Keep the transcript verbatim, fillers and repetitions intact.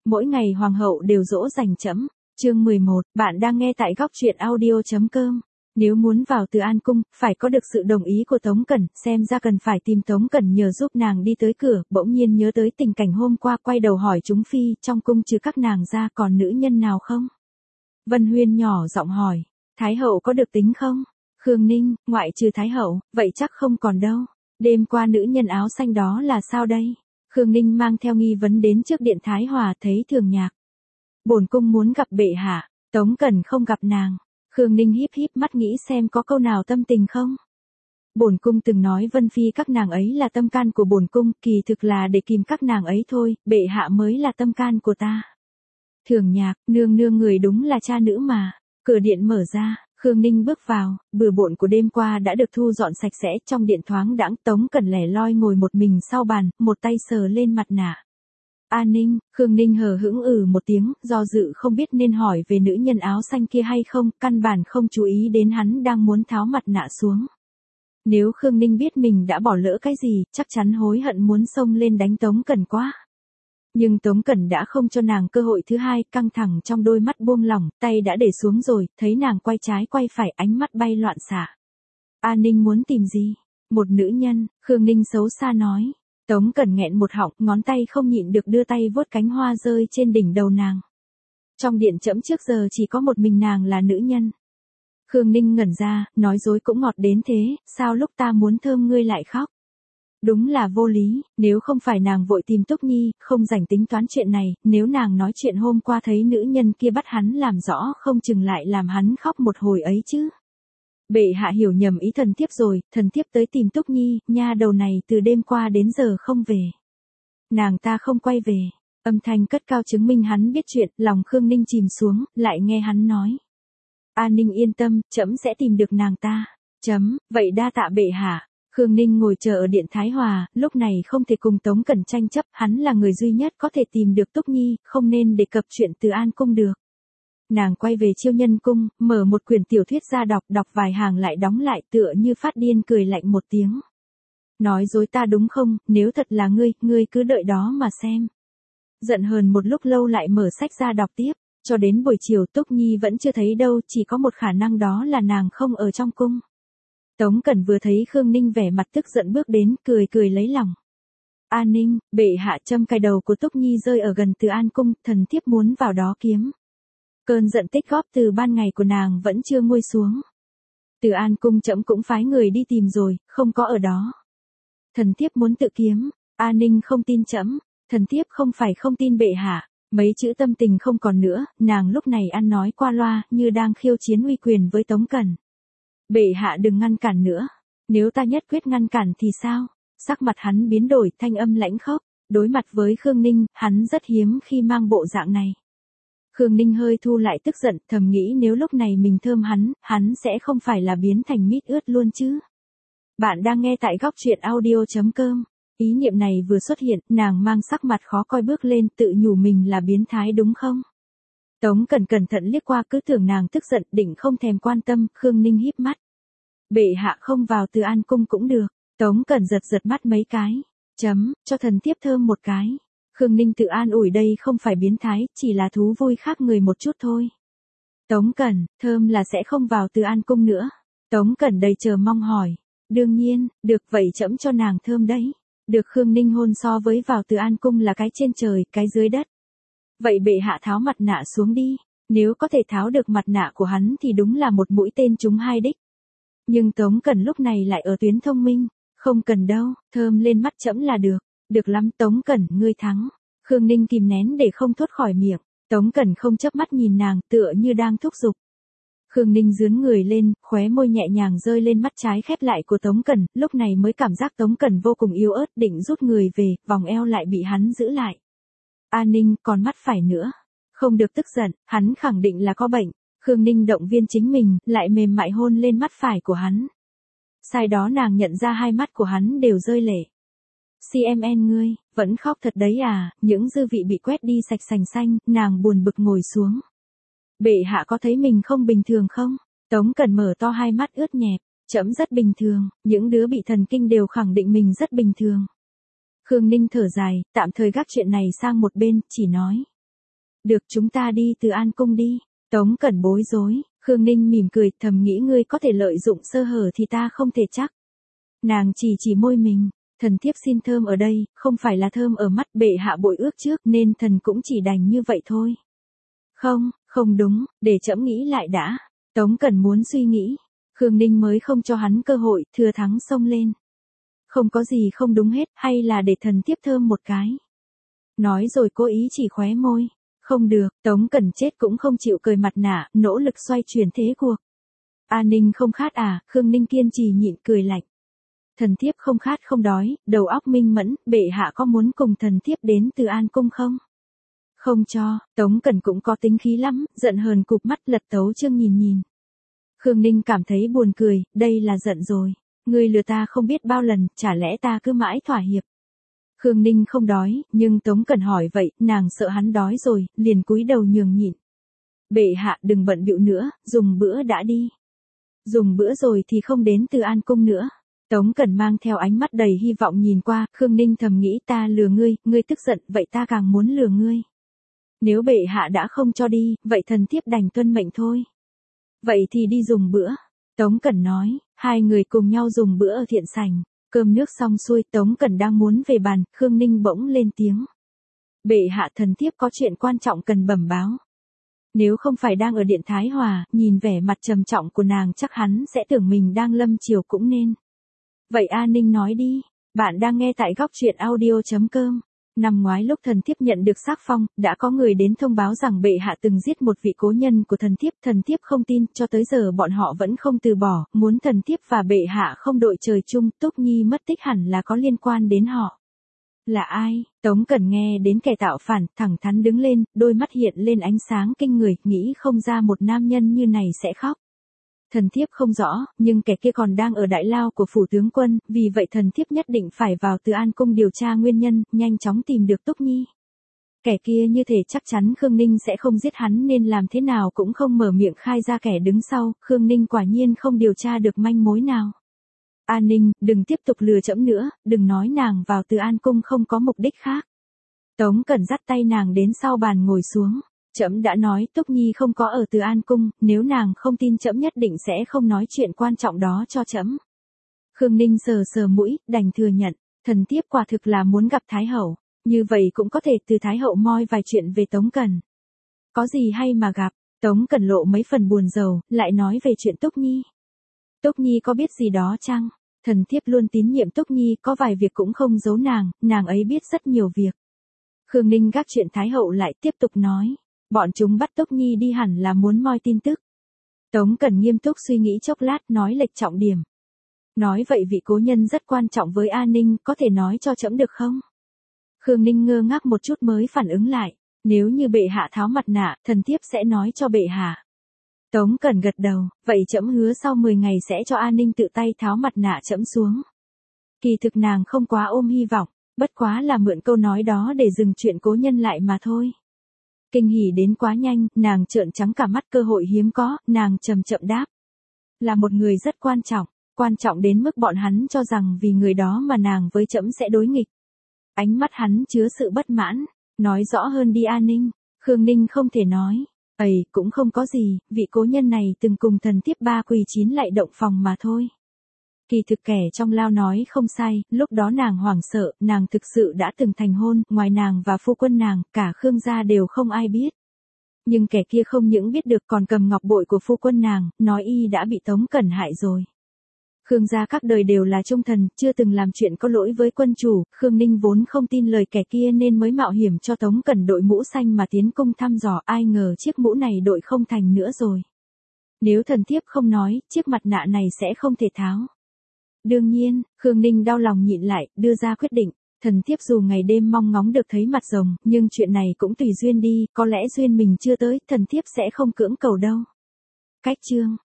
Mỗi ngày hoàng hậu đều dỗ dành trẫm. Chương mười một, bạn đang nghe tại góc truyện audio chấm com. Nếu muốn vào Từ An cung, phải có được sự đồng ý của Tống Cẩn, xem ra cần phải tìm Tống Cẩn nhờ giúp nàng đi tới cửa, bỗng nhiên nhớ tới tình cảnh hôm qua, quay đầu hỏi chúng phi, trong cung trừ các nàng ra còn nữ nhân nào không? Vân Huyên nhỏ giọng hỏi, Thái hậu có được tính không? Khương Ninh, ngoại trừ Thái hậu, vậy chắc không còn đâu. Đêm qua nữ nhân áo xanh đó là sao đây? Khương Ninh mang theo nghi vấn đến trước điện Thái Hòa, thấy Thường Nhạc. Bổn cung muốn gặp bệ hạ. Tống Cẩn không gặp nàng. Khương Ninh híp híp mắt nghĩ xem có câu nào tâm tình không. Bổn cung từng nói Vân phi các nàng ấy là tâm can của bổn cung, kỳ thực là để kìm các nàng ấy thôi, bệ hạ mới là tâm can của ta. Thường Nhạc, nương nương người đúng là cha nữ mà. Cửa điện mở ra, Khương Ninh bước vào, bừa bộn của đêm qua đã được thu dọn sạch sẽ, trong điện thoáng đãng. Tống Cẩn lẻ loi ngồi một mình sau bàn, một tay sờ lên mặt nạ. A Ninh, Khương Ninh hờ hững ừ một tiếng, do dự không biết nên hỏi về nữ nhân áo xanh kia hay không, căn bản không chú ý đến hắn đang muốn tháo mặt nạ xuống. Nếu Khương Ninh biết mình đã bỏ lỡ cái gì, chắc chắn hối hận muốn xông lên đánh Tống Cẩn quá. Nhưng Tống Cẩn đã không cho nàng cơ hội thứ hai, căng thẳng trong đôi mắt buông lỏng, tay đã để xuống rồi, thấy nàng quay trái quay phải, ánh mắt bay loạn xạ. A Ninh muốn tìm gì? Một nữ nhân, Khương Ninh xấu xa nói. Tống Cẩn nghẹn một họng, ngón tay không nhịn được đưa tay vuốt cánh hoa rơi trên đỉnh đầu nàng. Trong điện trẫm trước giờ chỉ có một mình nàng là nữ nhân. Khương Ninh ngẩn ra, nói dối cũng ngọt đến thế, sao lúc ta muốn thơm ngươi lại khóc? Đúng là vô lý, nếu không phải nàng vội tìm Túc Nhi, không rảnh tính toán chuyện này, nếu nàng nói chuyện hôm qua thấy nữ nhân kia bắt hắn làm rõ, không chừng lại làm hắn khóc một hồi ấy chứ. Bệ hạ hiểu nhầm ý thần thiếp rồi, thần thiếp tới tìm Túc Nhi, nha đầu này từ đêm qua đến giờ không về. Nàng ta không quay về. Âm thanh cất cao chứng minh hắn biết chuyện, lòng Khương Ninh chìm xuống, lại nghe hắn nói. A Ninh yên tâm, trẫm sẽ tìm được nàng ta. Chấm, vậy đa tạ bệ hạ. Khương Ninh ngồi chờ ở điện Thái Hòa, lúc này không thể cùng Tống Cẩn tranh chấp, hắn là người duy nhất có thể tìm được Túc Nhi, không nên đề cập chuyện Từ An cung được. Nàng quay về Chiêu Nhân cung, mở một quyển tiểu thuyết ra đọc, đọc vài hàng lại đóng lại, tựa như phát điên cười lạnh một tiếng. Nói dối ta đúng không, nếu thật là ngươi, ngươi cứ đợi đó mà xem. Giận hờn một lúc lâu lại mở sách ra đọc tiếp, cho đến buổi chiều Túc Nhi vẫn chưa thấy đâu, chỉ có một khả năng đó là nàng không ở trong cung. Tống Cẩn vừa thấy Khương Ninh vẻ mặt tức giận bước đến, cười cười lấy lòng. A Ninh, bệ hạ châm cài đầu của Túc Nhi rơi ở gần Từ An cung, thần thiếp muốn vào đó kiếm. Cơn giận tích góp từ ban ngày của nàng vẫn chưa nguôi xuống. Từ An cung trẫm cũng phái người đi tìm rồi, không có ở đó. Thần thiếp muốn tự kiếm. A Ninh không tin trẫm. Thần thiếp không phải không tin bệ hạ. Mấy chữ tâm tình không còn nữa, nàng lúc này ăn nói qua loa, như đang khiêu chiến uy quyền với Tống Cẩn. Bệ hạ đừng ngăn cản nữa. Nếu ta nhất quyết ngăn cản thì sao? Sắc mặt hắn biến đổi, thanh âm lãnh khốc. Đối mặt với Khương Ninh, hắn rất hiếm khi mang bộ dạng này. Khương Ninh hơi thu lại tức giận, thầm nghĩ nếu lúc này mình thơm hắn, hắn sẽ không phải là biến thành mít ướt luôn chứ. Bạn đang nghe tại góc truyện audio chấm com. Ý niệm này vừa xuất hiện, nàng mang sắc mặt khó coi bước lên, tự nhủ mình là biến thái đúng không? Tống Cẩn cẩn thận liếc qua, cứ tưởng nàng tức giận, định không thèm quan tâm. Khương Ninh híp mắt. Bệ hạ không vào Từ An cung cũng được. Tống Cẩn giật giật mắt mấy cái. Chấm, cho thần thiếp thơm một cái. Khương Ninh tự an ủi đây không phải biến thái, chỉ là thú vui khác người một chút thôi. Tống Cẩn, thơm là sẽ không vào Từ An cung nữa. Tống Cẩn đầy chờ mong hỏi. Đương nhiên, được vậy trẫm cho nàng thơm đấy. Được. Khương Ninh hôn so với vào Từ An cung là cái trên trời, cái dưới đất. Vậy bệ hạ tháo mặt nạ xuống đi. Nếu có thể tháo được mặt nạ của hắn thì đúng là một mũi tên trúng hai đích. Nhưng Tống Cẩn lúc này lại ở tuyến thông minh. Không cần đâu, thơm lên mắt trẫm là được. Được lắm Tống Cẩn, ngươi thắng. Khương Ninh kìm nén để không thốt khỏi miệng. Tống Cẩn không chớp mắt nhìn nàng, tựa như đang thúc giục. Khương Ninh dướn người lên, khóe môi nhẹ nhàng rơi lên mắt trái khép lại của Tống Cẩn, lúc này mới cảm giác Tống Cẩn vô cùng yếu ớt, định rút người về, vòng eo lại bị hắn giữ lại. A Ninh, còn mắt phải nữa. Không được tức giận, hắn khẳng định là có bệnh. Khương Ninh động viên chính mình, lại mềm mại hôn lên mắt phải của hắn. Sai đó nàng nhận ra hai mắt của hắn đều rơi lệ. xê em en ngươi, vẫn khóc thật đấy à, những dư vị bị quét đi sạch sành xanh, nàng buồn bực ngồi xuống. Bệ hạ có thấy mình không bình thường không? Tống Cẩn mở to hai mắt ướt nhẹp, trẫm rất bình thường, những đứa bị thần kinh đều khẳng định mình rất bình thường. Khương Ninh thở dài, tạm thời gác chuyện này sang một bên, chỉ nói. Được, chúng ta đi Từ An Cung đi. Tống Cẩn bối rối, Khương Ninh mỉm cười, thầm nghĩ ngươi có thể lợi dụng sơ hở thì ta không thể chắc. Nàng chỉ chỉ môi mình, thần thiếp xin thơm ở đây, không phải là thơm ở mắt, bệ hạ bội ước trước nên thần cũng chỉ đành như vậy thôi. Không, không đúng, để trẫm nghĩ lại đã. Tống Cẩn muốn suy nghĩ, Khương Ninh mới không cho hắn cơ hội, thừa thắng xông lên. Không có gì không đúng hết, hay là để thần thiếp thơm một cái. Nói rồi cố ý chỉ khóe môi. Không được, Tống Cẩn chết cũng không chịu cởi mặt nạ, nỗ lực xoay chuyển thế cuộc. A Ninh không khát à, Khương Ninh kiên trì nhịn cười lạnh. Thần thiếp không khát không đói, đầu óc minh mẫn, bệ hạ có muốn cùng thần thiếp đến Từ An Cung không? Không cho, Tống Cẩn cũng có tính khí lắm, giận hờn cụp mắt lật tấu chương nhìn nhìn. Khương Ninh cảm thấy buồn cười, đây là giận rồi. Ngươi lừa ta không biết bao lần, chả lẽ ta cứ mãi thỏa hiệp. Khương Ninh không đói, nhưng Tống Cẩn hỏi vậy, nàng sợ hắn đói rồi, liền cúi đầu nhường nhịn. Bệ hạ đừng bận bịu nữa, dùng bữa đã đi. Dùng bữa rồi thì không đến Từ An Cung nữa. Tống Cẩn mang theo ánh mắt đầy hy vọng nhìn qua, Khương Ninh thầm nghĩ ta lừa ngươi, ngươi tức giận, vậy ta càng muốn lừa ngươi. Nếu bệ hạ đã không cho đi, vậy thần thiếp đành tuân mệnh thôi. Vậy thì đi dùng bữa. Tống Cẩn nói, hai người cùng nhau dùng bữa ở thiện sảnh. Cơm nước xong xuôi, Tống Cẩn đang muốn về bàn, Khương Ninh bỗng lên tiếng. Bệ hạ, thần thiếp có chuyện quan trọng cần bẩm báo. Nếu không phải đang ở điện Thái Hòa, nhìn vẻ mặt trầm trọng của nàng chắc hắn sẽ tưởng mình đang lâm chiều cũng nên. Vậy A Ninh nói đi, bạn đang nghe tại góc truyện audio chấm com. Năm ngoái lúc thần thiếp nhận được sắc phong, đã có người đến thông báo rằng bệ hạ từng giết một vị cố nhân của thần thiếp. Thần thiếp không tin, cho tới giờ bọn họ vẫn không từ bỏ, muốn thần thiếp và bệ hạ không đội trời chung. Túc Nhi mất tích hẳn là có liên quan đến họ. Là ai? Tống Cẩn nghe đến kẻ tạo phản, thẳng thắn đứng lên, đôi mắt hiện lên ánh sáng kinh người, nghĩ không ra một nam nhân như này sẽ khóc. Thần thiếp không rõ, nhưng kẻ kia còn đang ở đại lao của phủ tướng quân, vì vậy thần thiếp nhất định phải vào Từ An Cung điều tra nguyên nhân, nhanh chóng tìm được Túc Nhi. Kẻ kia như thể chắc chắn Khương Ninh sẽ không giết hắn nên làm thế nào cũng không mở miệng khai ra kẻ đứng sau, Khương Ninh quả nhiên không điều tra được manh mối nào. A Ninh, đừng tiếp tục lừa trẫm nữa, đừng nói nàng vào Từ An Cung không có mục đích khác. Tống Cẩn dắt tay nàng đến sau bàn ngồi xuống. Trẫm đã nói Túc Nhi không có ở Từ An Cung, nếu nàng không tin trẫm nhất định sẽ không nói chuyện quan trọng đó cho trẫm. Khương Ninh sờ sờ mũi, đành thừa nhận, thần thiếp quả thực là muốn gặp Thái Hậu, như vậy cũng có thể từ Thái Hậu moi vài chuyện về Tống Cẩn. Có gì hay mà gặp, Tống Cẩn lộ mấy phần buồn rầu, lại nói về chuyện Túc Nhi. Túc Nhi có biết gì đó chăng? Thần thiếp luôn tín nhiệm Túc Nhi, có vài việc cũng không giấu nàng, nàng ấy biết rất nhiều việc. Khương Ninh gác chuyện Thái Hậu lại tiếp tục nói. Bọn chúng bắt Túc Nhi đi hẳn là muốn moi tin tức. Tống Cẩn nghiêm túc suy nghĩ chốc lát, nói lệch trọng điểm. Nói vậy vị cố nhân rất quan trọng với A Ninh, có thể nói cho trẫm được không? Khương Ninh ngơ ngác một chút mới phản ứng lại. Nếu như bệ hạ tháo mặt nạ, thần thiếp sẽ nói cho bệ hạ. Tống Cẩn gật đầu, vậy trẫm hứa sau mười ngày sẽ cho A Ninh tự tay tháo mặt nạ trẫm xuống. Kỳ thực nàng không quá ôm hy vọng, bất quá là mượn câu nói đó để dừng chuyện cố nhân lại mà thôi. Kinh hỉ đến quá nhanh, nàng trợn trắng cả mắt, cơ hội hiếm có, nàng chậm chậm đáp. Là một người rất quan trọng, quan trọng đến mức bọn hắn cho rằng vì người đó mà nàng với trẫm sẽ đối nghịch. Ánh mắt hắn chứa sự bất mãn, nói rõ hơn đi A Ninh. Khương Ninh không thể nói, ầy, cũng không có gì, vị cố nhân này từng cùng thần thiếp ba quỳ chín lại động phòng mà thôi. Kỳ thực kẻ trong lao nói không sai, lúc đó nàng hoảng sợ, nàng thực sự đã từng thành hôn, ngoài nàng và phu quân nàng, cả Khương gia đều không ai biết. Nhưng kẻ kia không những biết được còn cầm ngọc bội của phu quân nàng, nói y đã bị Tống Cẩn hại rồi. Khương gia các đời đều là trung thần, chưa từng làm chuyện có lỗi với quân chủ, Khương Ninh vốn không tin lời kẻ kia nên mới mạo hiểm cho Tống Cẩn đội mũ xanh mà tiến cung thăm dò, ai ngờ chiếc mũ này đội không thành nữa rồi. Nếu thần thiếp không nói, chiếc mặt nạ này sẽ không thể tháo. Đương nhiên, Khương Ninh đau lòng nhịn lại, đưa ra quyết định, thần thiếp dù ngày đêm mong ngóng được thấy mặt rồng, nhưng chuyện này cũng tùy duyên đi, có lẽ duyên mình chưa tới, thần thiếp sẽ không cưỡng cầu đâu. Cách chương